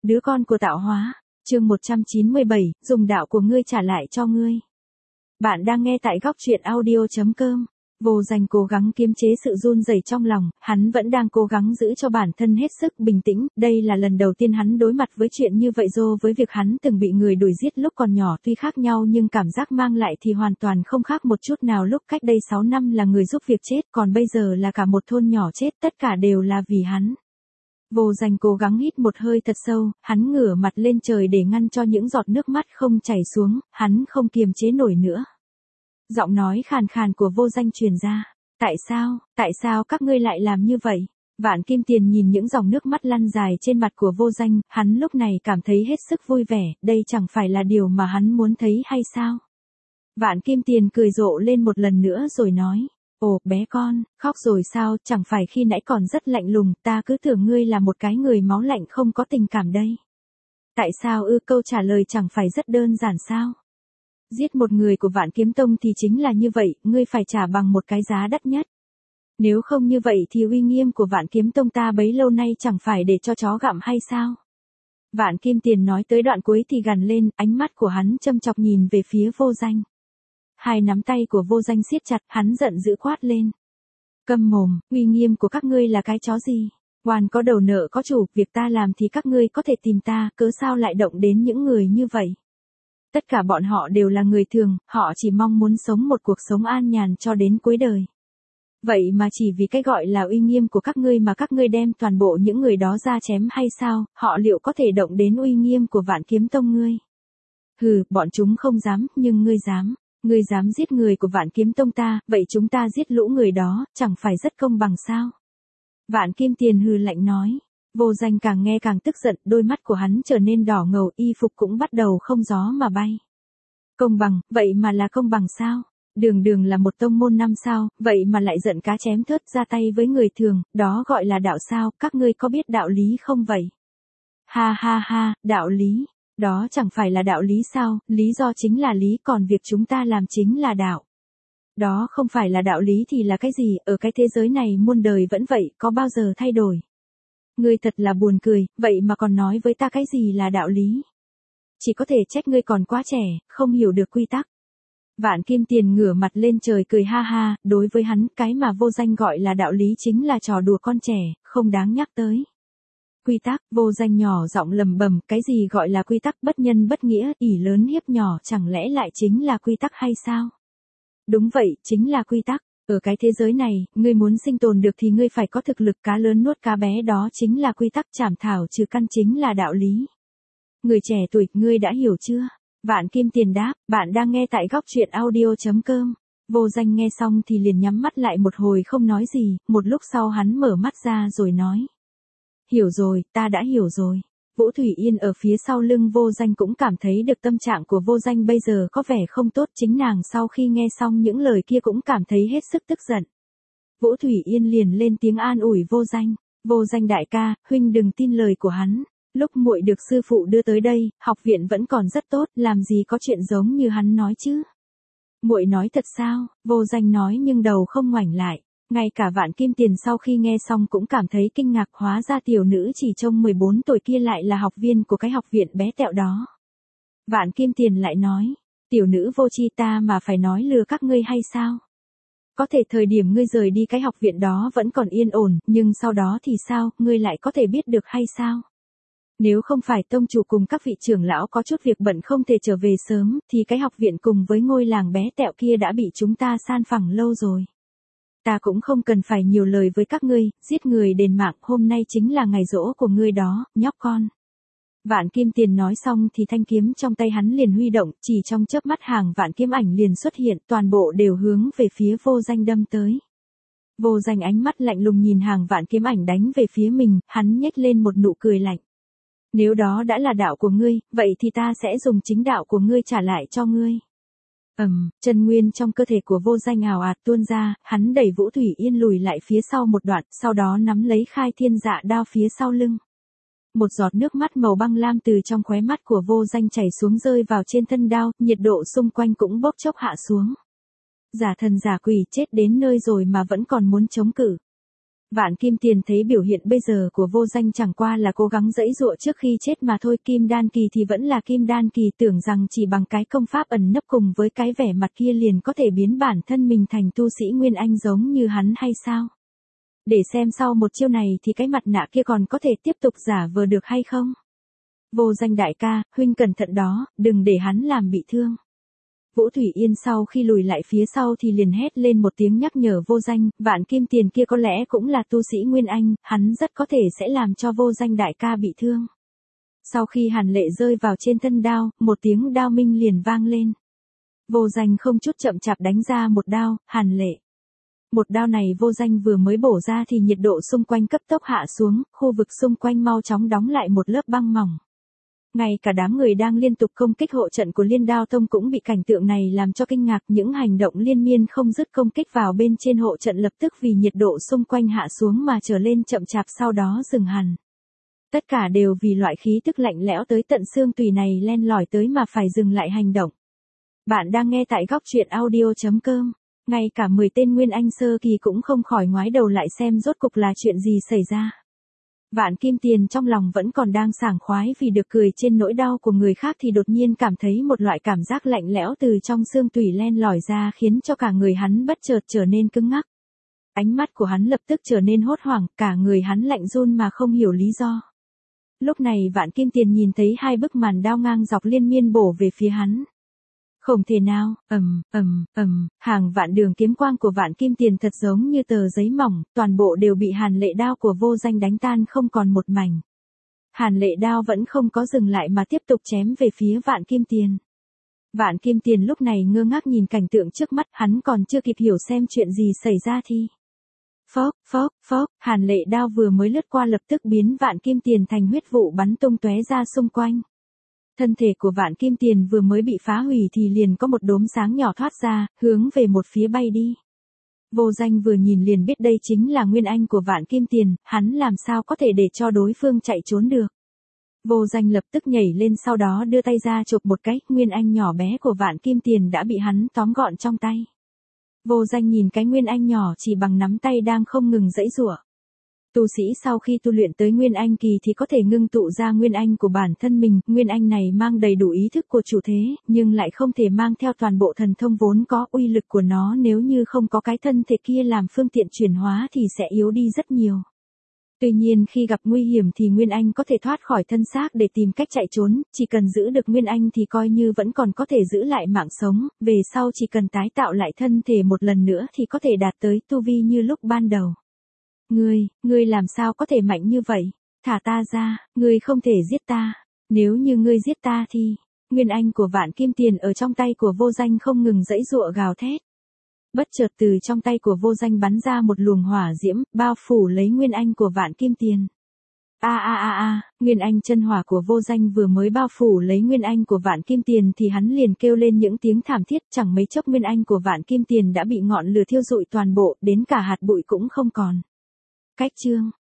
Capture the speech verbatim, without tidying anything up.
Đứa con của tạo hóa. Chương một trăm chín mươi bảy, dùng đạo của ngươi trả lại cho ngươi. Bạn đang nghe tại góc truyện audio chấm com. Vô Danh cố gắng kiềm chế sự run rẩy trong lòng, hắn vẫn đang cố gắng giữ cho bản thân hết sức bình tĩnh, đây là lần đầu tiên hắn đối mặt với chuyện như vậy dô với việc hắn từng bị người đuổi giết lúc còn nhỏ tuy khác nhau nhưng cảm giác mang lại thì hoàn toàn không khác một chút nào lúc cách đây sáu năm là người giúp việc chết còn bây giờ là cả một thôn nhỏ chết tất cả đều là vì hắn. Vô Danh cố gắng hít một hơi thật sâu, hắn ngửa mặt lên trời để ngăn cho những giọt nước mắt không chảy xuống, hắn không kiềm chế nổi nữa. Giọng nói khàn khàn của Vô Danh truyền ra. Tại sao, tại sao các ngươi lại làm như vậy? Vạn Kim Tiền nhìn những dòng nước mắt lăn dài trên mặt của Vô Danh, hắn lúc này cảm thấy hết sức vui vẻ, đây chẳng phải là điều mà hắn muốn thấy hay sao? Vạn Kim Tiền cười rộ lên một lần nữa rồi nói. Ồ, bé con, khóc rồi sao, chẳng phải khi nãy còn rất lạnh lùng, ta cứ tưởng ngươi là một cái người máu lạnh không có tình cảm đây. Tại sao ư, câu trả lời chẳng phải rất đơn giản sao? Giết một người của Vạn Kiếm Tông thì chính là như vậy, ngươi phải trả bằng một cái giá đắt nhất. Nếu không như vậy thì uy nghiêm của Vạn Kiếm Tông ta bấy lâu nay chẳng phải để cho chó gặm hay sao? Vạn Kim Tiền nói tới đoạn cuối thì gằn lên, ánh mắt của hắn châm chọc nhìn về phía Vô Danh. Hai nắm tay của Vô Danh siết chặt, hắn giận dữ quát lên. Câm mồm, uy nghiêm của các ngươi là cái chó gì? Oan có đầu nợ có chủ, việc ta làm thì các ngươi có thể tìm ta, cớ sao lại động đến những người như vậy? Tất cả bọn họ đều là người thường, họ chỉ mong muốn sống một cuộc sống an nhàn cho đến cuối đời. Vậy mà chỉ vì cái gọi là uy nghiêm của các ngươi mà các ngươi đem toàn bộ những người đó ra chém hay sao, họ liệu có thể động đến uy nghiêm của Vạn Kiếm Tông ngươi? Hừ, bọn chúng không dám, nhưng ngươi dám. Ngươi dám giết người của Vạn Kiếm Tông ta, vậy chúng ta giết lũ người đó, chẳng phải rất công bằng sao? Vạn Kim Tiền hừ lạnh nói. Vô Danh càng nghe càng tức giận, đôi mắt của hắn trở nên đỏ ngầu, y phục cũng bắt đầu không gió mà bay. Công bằng, vậy mà là công bằng sao? Đường Đường là một tông môn năm sao, vậy mà lại giận cá chém thớt ra tay với người thường, đó gọi là đạo sao, các ngươi có biết đạo lý không vậy? Ha ha ha, đạo lý. Đó chẳng phải là đạo lý sao, lý do chính là lý, còn việc chúng ta làm chính là đạo. Đó không phải là đạo lý thì là cái gì, ở cái thế giới này muôn đời vẫn vậy, có bao giờ thay đổi. Ngươi thật là buồn cười, vậy mà còn nói với ta cái gì là đạo lý. Chỉ có thể trách ngươi còn quá trẻ, không hiểu được quy tắc. Vạn Kim Tiền ngửa mặt lên trời cười ha ha, đối với hắn, cái mà Vô Danh gọi là đạo lý chính là trò đùa con trẻ, không đáng nhắc tới. Quy tắc, Vô Danh nhỏ giọng lầm bầm, cái gì gọi là quy tắc, bất nhân bất nghĩa, ỷ lớn hiếp nhỏ, chẳng lẽ lại chính là quy tắc hay sao? Đúng vậy, chính là quy tắc. Ở cái thế giới này, ngươi muốn sinh tồn được thì ngươi phải có thực lực, cá lớn nuốt cá bé, đó chính là quy tắc, chảm thảo trừ căn chính là đạo lý. Người trẻ tuổi, ngươi đã hiểu chưa? Vạn Kim Tiền đáp, bạn đang nghe tại góc truyện audio chấm com. Vô Danh nghe xong thì liền nhắm mắt lại một hồi không nói gì, một lúc sau hắn mở mắt ra rồi nói. Hiểu rồi, ta đã hiểu rồi. Vũ Thủy Yên ở phía sau lưng Vô Danh cũng cảm thấy được tâm trạng của Vô Danh bây giờ có vẻ không tốt, chính nàng sau khi nghe xong những lời kia cũng cảm thấy hết sức tức giận. Vũ Thủy Yên liền lên tiếng an ủi Vô Danh, Vô Danh đại ca, huynh đừng tin lời của hắn, lúc muội được sư phụ đưa tới đây, học viện vẫn còn rất tốt, làm gì có chuyện giống như hắn nói chứ. Muội nói thật sao? Vô Danh nói nhưng đầu không ngoảnh lại. Ngay cả Vạn Kim Tiền sau khi nghe xong cũng cảm thấy kinh ngạc, hóa ra tiểu nữ chỉ trông mười bốn tuổi kia lại là học viên của cái học viện bé tẹo đó. Vạn Kim Tiền lại nói, tiểu nữ vô tri ta mà phải nói lừa các ngươi hay sao? Có thể thời điểm ngươi rời đi cái học viện đó vẫn còn yên ổn, nhưng sau đó thì sao, ngươi lại có thể biết được hay sao? Nếu không phải tông chủ cùng các vị trưởng lão có chút việc bận không thể trở về sớm, thì cái học viện cùng với ngôi làng bé tẹo kia đã bị chúng ta san phẳng lâu rồi. Ta cũng không cần phải nhiều lời với các ngươi, giết người đền mạng, hôm nay chính là ngày giỗ của ngươi đó, nhóc con. Vạn Kim Tiền nói xong thì thanh kiếm trong tay hắn liền huy động, chỉ trong chớp mắt hàng vạn kiếm ảnh liền xuất hiện, toàn bộ đều hướng về phía Vô Danh đâm tới. Vô Danh ánh mắt lạnh lùng nhìn hàng vạn kiếm ảnh đánh về phía mình, hắn nhếch lên một nụ cười lạnh. Nếu đó đã là đạo của ngươi, vậy thì ta sẽ dùng chính đạo của ngươi trả lại cho ngươi. Ầm, um, chân nguyên trong cơ thể của Vô Danh ào ạt tuôn ra, hắn đẩy Vũ Thủy Yên lùi lại phía sau một đoạn, sau đó nắm lấy Khai Thiên Dạ đao phía sau lưng. Một giọt nước mắt màu băng lam từ trong khóe mắt của Vô Danh chảy xuống rơi vào trên thân đao, nhiệt độ xung quanh cũng bốc chốc hạ xuống. Giả thần giả quỷ chết đến nơi rồi mà vẫn còn muốn chống cự. Vạn Kim Tiền thấy biểu hiện bây giờ của Vô Danh chẳng qua là cố gắng giãy giụa trước khi chết mà thôi, Kim Đan Kỳ thì vẫn là Kim Đan Kỳ, tưởng rằng chỉ bằng cái công pháp ẩn nấp cùng với cái vẻ mặt kia liền có thể biến bản thân mình thành tu sĩ Nguyên Anh giống như hắn hay sao? Để xem sau một chiêu này thì cái mặt nạ kia còn có thể tiếp tục giả vờ được hay không? Vô Danh đại ca, huynh cẩn thận đó, đừng để hắn làm bị thương. Vũ Thủy Yên sau khi lùi lại phía sau thì liền hét lên một tiếng nhắc nhở Vô Danh, Vạn Kim Tiền kia có lẽ cũng là tu sĩ Nguyên Anh, hắn rất có thể sẽ làm cho Vô Danh đại ca bị thương. Sau khi Hàn Lệ rơi vào trên thân đao, một tiếng đao minh liền vang lên. Vô Danh không chút chậm chạp đánh ra một đao, Hàn Lệ. Một đao này Vô Danh vừa mới bổ ra thì nhiệt độ xung quanh cấp tốc hạ xuống, khu vực xung quanh mau chóng đóng lại một lớp băng mỏng. Ngay cả đám người đang liên tục công kích hộ trận của Liên Đao Tông cũng bị cảnh tượng này làm cho kinh ngạc, những hành động liên miên không dứt công kích vào bên trên hộ trận lập tức vì nhiệt độ xung quanh hạ xuống mà trở lên chậm chạp sau đó dừng hẳn. Tất cả đều vì loại khí tức lạnh lẽo tới tận xương tủy này len lỏi tới mà phải dừng lại hành động. Bạn đang nghe tại góc truyện audio chấm com. Ngay cả mười tên Nguyên Anh sơ kỳ cũng không khỏi ngoái đầu lại xem rốt cục là chuyện gì xảy ra. Vạn Kim Tiền trong lòng vẫn còn đang sảng khoái vì được cười trên nỗi đau của người khác thì đột nhiên cảm thấy một loại cảm giác lạnh lẽo từ trong xương tủy len lỏi ra khiến cho cả người hắn bất chợt trở nên cứng ngắc. Ánh mắt của hắn lập tức trở nên hốt hoảng, cả người hắn lạnh run mà không hiểu lý do. Lúc này Vạn Kim Tiền nhìn thấy hai bức màn đao ngang dọc liên miên bổ về phía hắn. Không thể nào, ầm, ầm, ầm, hàng vạn đường kiếm quang của Vạn Kim Tiền thật giống như tờ giấy mỏng, toàn bộ đều bị Hàn Lệ đao của Vô Danh đánh tan không còn một mảnh. Hàn Lệ đao vẫn không có dừng lại mà tiếp tục chém về phía Vạn Kim Tiền. Vạn Kim Tiền lúc này ngơ ngác nhìn cảnh tượng trước mắt, hắn còn chưa kịp hiểu xem chuyện gì xảy ra thì. Phốc, phốc, phốc, Hàn Lệ đao vừa mới lướt qua lập tức biến Vạn Kim Tiền thành huyết vụ bắn tung tóe ra xung quanh. Thân thể của Vạn Kim Tiền vừa mới bị phá hủy thì liền có một đốm sáng nhỏ thoát ra, hướng về một phía bay đi. Vô Danh vừa nhìn liền biết đây chính là Nguyên Anh của Vạn Kim Tiền, hắn làm sao có thể để cho đối phương chạy trốn được. Vô Danh lập tức nhảy lên sau đó đưa tay ra chụp một cái, Nguyên Anh nhỏ bé của Vạn Kim Tiền đã bị hắn tóm gọn trong tay. Vô Danh nhìn cái Nguyên Anh nhỏ chỉ bằng nắm tay đang không ngừng giãy giụa. Tu sĩ sau khi tu luyện tới Nguyên Anh kỳ thì có thể ngưng tụ ra Nguyên Anh của bản thân mình, Nguyên Anh này mang đầy đủ ý thức của chủ thế, nhưng lại không thể mang theo toàn bộ thần thông vốn có, uy lực của nó nếu như không có cái thân thể kia làm phương tiện chuyển hóa thì sẽ yếu đi rất nhiều. Tuy nhiên khi gặp nguy hiểm thì Nguyên Anh có thể thoát khỏi thân xác để tìm cách chạy trốn, chỉ cần giữ được Nguyên Anh thì coi như vẫn còn có thể giữ lại mạng sống, về sau chỉ cần tái tạo lại thân thể một lần nữa thì có thể đạt tới tu vi như lúc ban đầu. Ngươi, ngươi làm sao có thể mạnh như vậy? Thả ta ra, ngươi không thể giết ta. Nếu như ngươi giết ta thì, Nguyên Anh của Vạn Kim Tiền ở trong tay của Vô Danh không ngừng giãy giụa gào thét. Bất chợt từ trong tay của Vô Danh bắn ra một luồng hỏa diễm, bao phủ lấy Nguyên Anh của Vạn Kim Tiền. A a a a, Nguyên Anh chân hỏa của Vô Danh vừa mới bao phủ lấy Nguyên Anh của Vạn Kim Tiền thì hắn liền kêu lên những tiếng thảm thiết, chẳng mấy chốc Nguyên Anh của Vạn Kim Tiền đã bị ngọn lửa thiêu rụi toàn bộ, đến cả hạt bụi cũng không còn. Cách chương